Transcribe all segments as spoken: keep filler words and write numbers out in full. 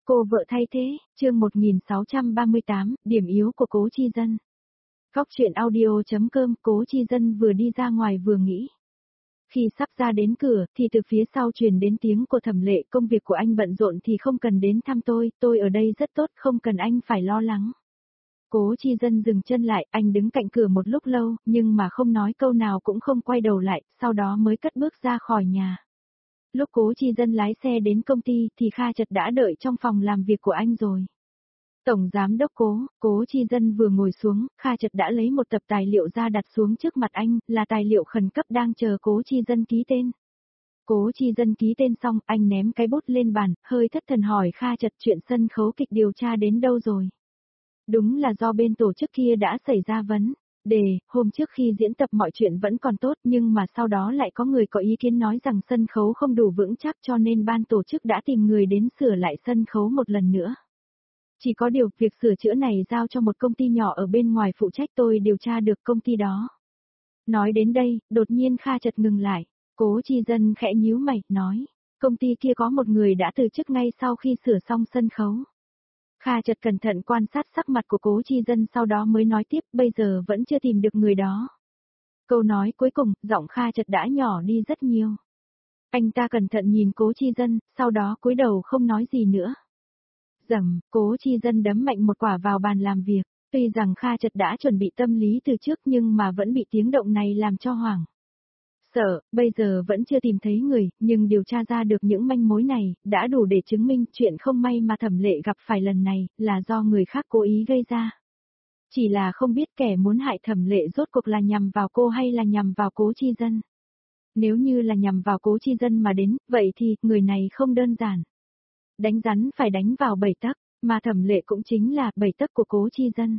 Cô vợ thay thế, chương một nghìn sáu trăm ba mươi tám, điểm yếu của Cố Chi Dân. Góc truyện audio.com. Cố Chi Dân vừa đi ra ngoài vừa nghĩ. Khi sắp ra đến cửa, thì từ phía sau truyền đến tiếng của Thẩm Lệ, công việc của anh bận rộn thì không cần đến thăm tôi, tôi ở đây rất tốt, không cần anh phải lo lắng. Cố Chi Dân dừng chân lại, anh đứng cạnh cửa một lúc lâu, nhưng mà không nói câu nào cũng không quay đầu lại, sau đó mới cất bước ra khỏi nhà. Lúc Cố Chi Dân lái xe đến công ty thì Kha Chật đã đợi trong phòng làm việc của anh rồi. Tổng giám đốc Cố, Cố Chi Dân vừa ngồi xuống, Kha Chật đã lấy một tập tài liệu ra đặt xuống trước mặt anh, là tài liệu khẩn cấp đang chờ Cố Chi Dân ký tên. Cố Chi Dân ký tên xong, anh ném cái bút lên bàn, hơi thất thần hỏi Kha Chật chuyện sân khấu kịch điều tra đến đâu rồi. Đúng là do bên tổ chức kia đã xảy ra vấn đề, hôm trước khi diễn tập mọi chuyện vẫn còn tốt nhưng mà sau đó lại có người có ý kiến nói rằng sân khấu không đủ vững chắc cho nên ban tổ chức đã tìm người đến sửa lại sân khấu một lần nữa. Chỉ có điều, việc sửa chữa này giao cho một công ty nhỏ ở bên ngoài phụ trách, tôi điều tra được công ty đó. Nói đến đây, đột nhiên Kha Chật ngừng lại, Cố Chi Dân khẽ nhíu mày, nói, công ty kia có một người đã từ chức ngay sau khi sửa xong sân khấu. Kha Chật cẩn thận quan sát sắc mặt của Cố Chi Dân sau đó mới nói tiếp, bây giờ vẫn chưa tìm được người đó. Câu nói cuối cùng, giọng Kha Chật đã nhỏ đi rất nhiều. Anh ta cẩn thận nhìn Cố Chi Dân, sau đó cúi đầu không nói gì nữa. Rầm, Cố Chi Dân đấm mạnh một quả vào bàn làm việc, tuy rằng Kha Chật đã chuẩn bị tâm lý từ trước nhưng mà vẫn bị tiếng động này làm cho hoảng. Sợ, bây giờ vẫn chưa tìm thấy người, nhưng điều tra ra được những manh mối này, đã đủ để chứng minh chuyện không may mà Thẩm Lệ gặp phải lần này, là do người khác cố ý gây ra. Chỉ là không biết kẻ muốn hại Thẩm Lệ rốt cuộc là nhằm vào cô hay là nhằm vào Cố Chi Dân. Nếu như là nhằm vào Cố Chi Dân mà đến, vậy thì, người này không đơn giản. Đánh rắn phải đánh vào bảy tấc, mà Thẩm Lệ cũng chính là bảy tấc của Cố Chi Dân.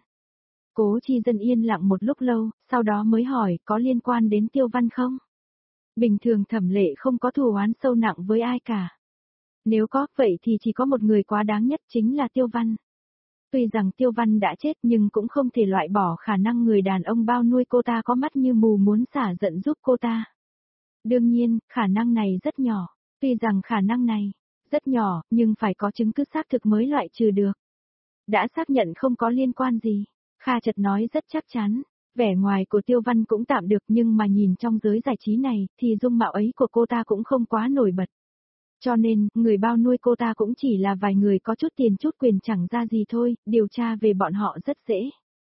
Cố Chi Dân yên lặng một lúc lâu, sau đó mới hỏi, có liên quan đến Tiêu Văn không? Bình thường Thẩm Lệ không có thù oán sâu nặng với ai cả. Nếu có, vậy thì chỉ có một người quá đáng nhất chính là Tiêu Văn. Tuy rằng Tiêu Văn đã chết nhưng cũng không thể loại bỏ khả năng người đàn ông bao nuôi cô ta có mắt như mù muốn xả giận giúp cô ta. Đương nhiên, khả năng này rất nhỏ. Tuy rằng khả năng này rất nhỏ, nhưng phải có chứng cứ xác thực mới loại trừ được. Đã xác nhận không có liên quan gì, Kha Chật nói rất chắc chắn. Vẻ ngoài của Tiêu Văn cũng tạm được nhưng mà nhìn trong giới giải trí này thì dung mạo ấy của cô ta cũng không quá nổi bật. Cho nên, người bao nuôi cô ta cũng chỉ là vài người có chút tiền chút quyền chẳng ra gì thôi, điều tra về bọn họ rất dễ.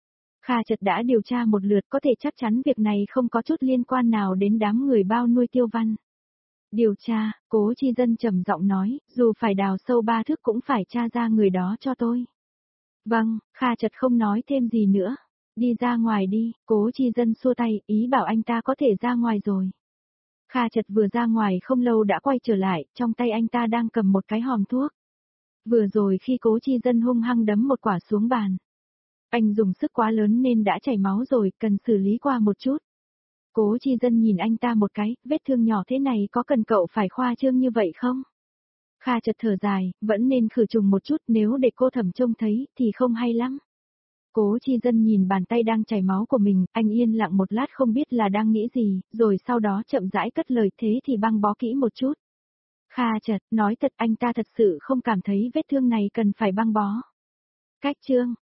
Kha Chật đã điều tra một lượt có thể chắc chắn việc này không có chút liên quan nào đến đám người bao nuôi Tiêu Văn. Điều tra, Cố Chi Dân trầm giọng nói, dù phải đào sâu ba thước cũng phải tra ra người đó cho tôi. Vâng, Kha Chật không nói thêm gì nữa. Đi ra ngoài đi, Cố Chi Dân xua tay, ý bảo anh ta có thể ra ngoài rồi. Kha Chật vừa ra ngoài không lâu đã quay trở lại, trong tay anh ta đang cầm một cái hòm thuốc. Vừa rồi khi Cố Chi Dân hung hăng đấm một quả xuống bàn. Anh dùng sức quá lớn nên đã chảy máu rồi, cần xử lý qua một chút. Cố Chi Dân nhìn anh ta một cái, vết thương nhỏ thế này có cần cậu phải khoa trương như vậy không? Kha Chật thở dài, vẫn nên khử trùng một chút, nếu để cô Thẩm trông thấy thì không hay lắm. Cố Chi Dân nhìn bàn tay đang chảy máu của mình, anh yên lặng một lát không biết là đang nghĩ gì, rồi sau đó chậm rãi cất lời, thế thì băng bó kỹ một chút. Kha Chật, nói thật anh ta thật sự không cảm thấy vết thương này cần phải băng bó. Cách chương,